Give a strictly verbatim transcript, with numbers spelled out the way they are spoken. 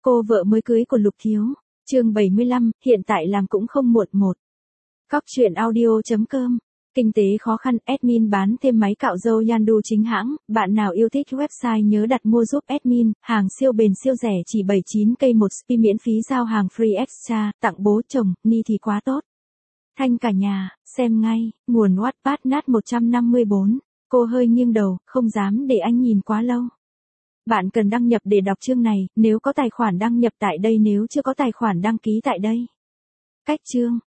Cô vợ mới cưới của Lục Thiếu. Chương bảy mươi lăm, hiện tại làm cũng không muộn một. Cóc truyện audio chấm com. Kinh tế khó khăn, admin bán thêm máy cạo râu Yandu chính hãng, bạn nào yêu thích website nhớ đặt mua giúp admin, hàng siêu bền siêu rẻ chỉ bảy mươi chín cây một spi miễn phí giao hàng free extra, tặng bố chồng, ni thì quá tốt. Thanh cả nhà, xem ngay, nguồn Wattpad nát một trăm năm mươi bốn. Cô hơi nghiêng đầu, không dám để anh nhìn quá lâu. Bạn cần đăng nhập để đọc chương này, nếu có tài khoản đăng nhập tại đây, nếu chưa có tài khoản đăng ký tại đây. Cách chương,